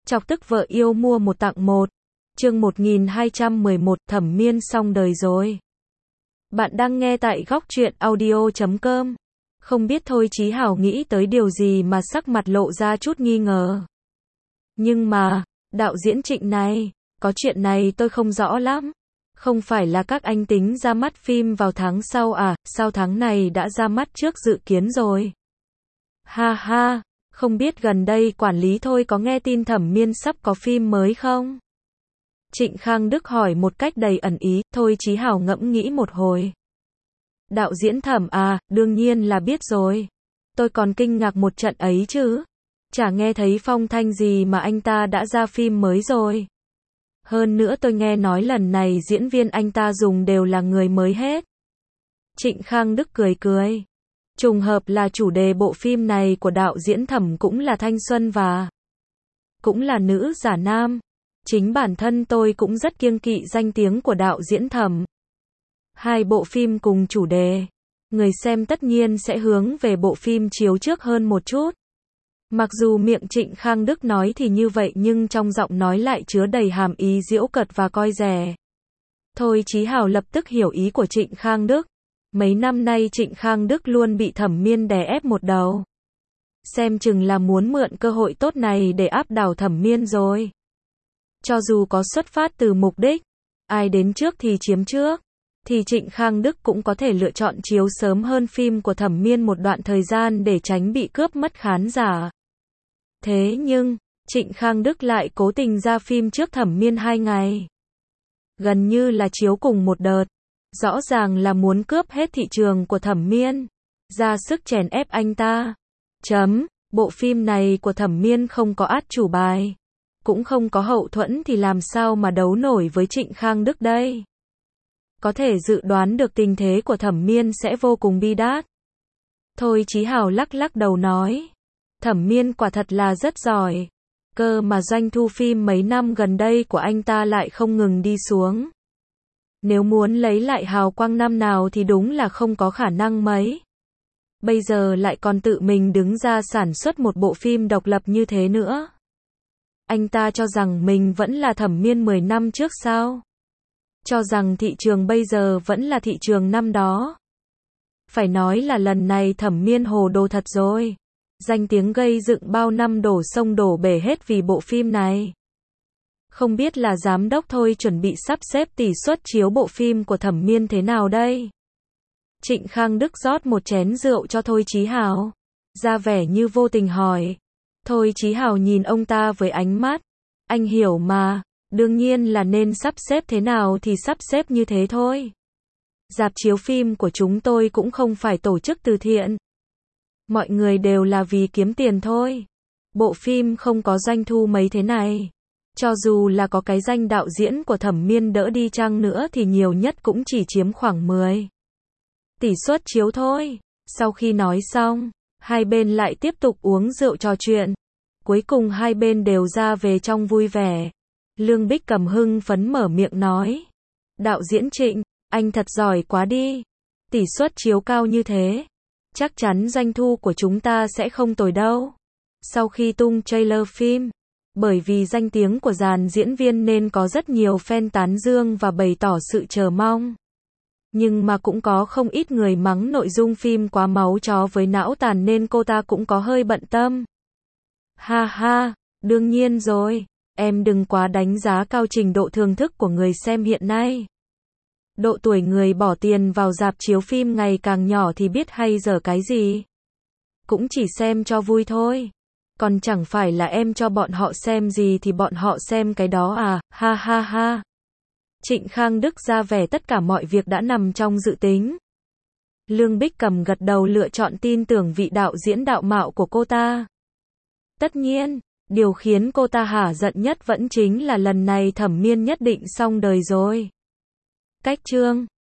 Chọc tức vợ yêu mua một tặng một. Chương 1211, Thẩm Miên xong đời rồi. Bạn đang nghe tại góc truyện audio.com. Không biết Thôi Chí Hảo nghĩ tới điều gì mà sắc mặt lộ ra chút nghi ngờ. Nhưng mà, đạo diễn Trịnh này, có chuyện này tôi không rõ lắm. Không phải là các anh tính ra mắt phim vào tháng sau à, sao tháng này đã ra mắt trước dự kiến rồi? Ha ha, không biết gần đây quản lý Thôi có nghe tin Thẩm Miên sắp có phim mới không? Trịnh Khang Đức hỏi một cách đầy ẩn ý. Thôi Chí Hảo ngẫm nghĩ một hồi. Đạo diễn Thẩm à, đương nhiên là biết rồi. Tôi còn kinh ngạc một trận ấy chứ. Chả nghe thấy phong thanh gì mà anh ta đã ra phim mới rồi. Hơn nữa tôi nghe nói lần này diễn viên anh ta dùng đều là người mới hết. Trịnh Khang Đức cười cười. Trùng hợp là chủ đề bộ phim này của đạo diễn Thẩm cũng là thanh xuân và cũng là nữ giả nam. Chính bản thân tôi cũng rất kiêng kỵ danh tiếng của đạo diễn Thẩm. Hai bộ phim cùng chủ đề, người xem tất nhiên sẽ hướng về bộ phim chiếu trước hơn một chút. Mặc dù miệng Trịnh Khang Đức nói thì như vậy nhưng trong giọng nói lại chứa đầy hàm ý giễu cợt và coi rẻ. Thôi Chí Hảo lập tức hiểu ý của Trịnh Khang Đức. Mấy năm nay Trịnh Khang Đức luôn bị Thẩm Miên đè ép một đầu. Xem chừng là muốn mượn cơ hội tốt này để áp đảo Thẩm Miên rồi. Cho dù có xuất phát từ mục đích, ai đến trước thì chiếm trước, thì Trịnh Khang Đức cũng có thể lựa chọn chiếu sớm hơn phim của Thẩm Miên một đoạn thời gian để tránh bị cướp mất khán giả. Thế nhưng, Trịnh Khang Đức lại cố tình ra phim trước Thẩm Miên 2 ngày. Gần như là chiếu cùng một đợt. Rõ ràng là muốn cướp hết thị trường của Thẩm Miên, ra sức chèn ép anh ta. Bộ phim này của Thẩm Miên không có át chủ bài, cũng không có hậu thuẫn thì làm sao mà đấu nổi với Trịnh Khang Đức đây. Có thể dự đoán được tình thế của Thẩm Miên sẽ vô cùng bi đát. Thôi Chí Hảo lắc lắc đầu nói. Thẩm Miên quả thật là rất giỏi. Cơ mà doanh thu phim mấy năm gần đây của anh ta lại không ngừng đi xuống. Nếu muốn lấy lại hào quang năm nào thì đúng là không có khả năng mấy. Bây giờ lại còn tự mình đứng ra sản xuất một bộ phim độc lập như thế nữa. Anh ta cho rằng mình vẫn là Thẩm Miên 10 năm trước sao? Cho rằng thị trường bây giờ vẫn là thị trường năm đó. Phải nói là lần này Thẩm Miên hồ đồ thật rồi. Danh tiếng gây dựng bao năm đổ sông đổ bể hết vì bộ phim này. Không biết là giám đốc Thôi chuẩn bị sắp xếp tỷ suất chiếu bộ phim của Thẩm Miên thế nào đây? Trịnh Khang Đức rót một chén rượu cho Thôi Chí Hảo, ra vẻ như vô tình hỏi. Thôi Chí Hảo nhìn ông ta với ánh mắt. Anh hiểu mà, đương nhiên là nên sắp xếp thế nào thì sắp xếp như thế thôi. Rạp chiếu phim của chúng tôi cũng không phải tổ chức từ thiện. Mọi người đều là vì kiếm tiền thôi. Bộ phim không có doanh thu mấy thế này. Cho dù là có cái danh đạo diễn của Thẩm Miên đỡ đi chăng nữa thì nhiều nhất cũng chỉ chiếm khoảng 10 tỷ suất chiếu thôi. Sau khi nói xong, hai bên lại tiếp tục uống rượu trò chuyện. Cuối cùng hai bên đều ra về trong vui vẻ. Lương Bích Cầm hưng phấn mở miệng nói. Đạo diễn Trịnh, anh thật giỏi quá đi. Tỷ suất chiếu cao như thế. Chắc chắn doanh thu của chúng ta sẽ không tồi đâu. Sau khi tung trailer phim, bởi vì danh tiếng của dàn diễn viên nên có rất nhiều fan tán dương và bày tỏ sự chờ mong. Nhưng mà cũng có không ít người mắng nội dung phim quá máu chó với não tàn nên cô ta cũng có hơi bận tâm. Ha ha, đương nhiên rồi, em đừng quá đánh giá cao trình độ thưởng thức của người xem hiện nay. Độ tuổi người bỏ tiền vào rạp chiếu phim ngày càng nhỏ thì biết hay dở cái gì. Cũng chỉ xem cho vui thôi. Còn chẳng phải là em cho bọn họ xem gì thì bọn họ xem cái đó à, ha ha ha. Trịnh Khang Đức ra vẻ tất cả mọi việc đã nằm trong dự tính. Lương Bích Cầm gật đầu lựa chọn tin tưởng vị đạo diễn đạo mạo của cô ta. Tất nhiên, điều khiến cô ta hả giận nhất vẫn chính là lần này Thẩm Miên nhất định xong đời rồi. Cách chương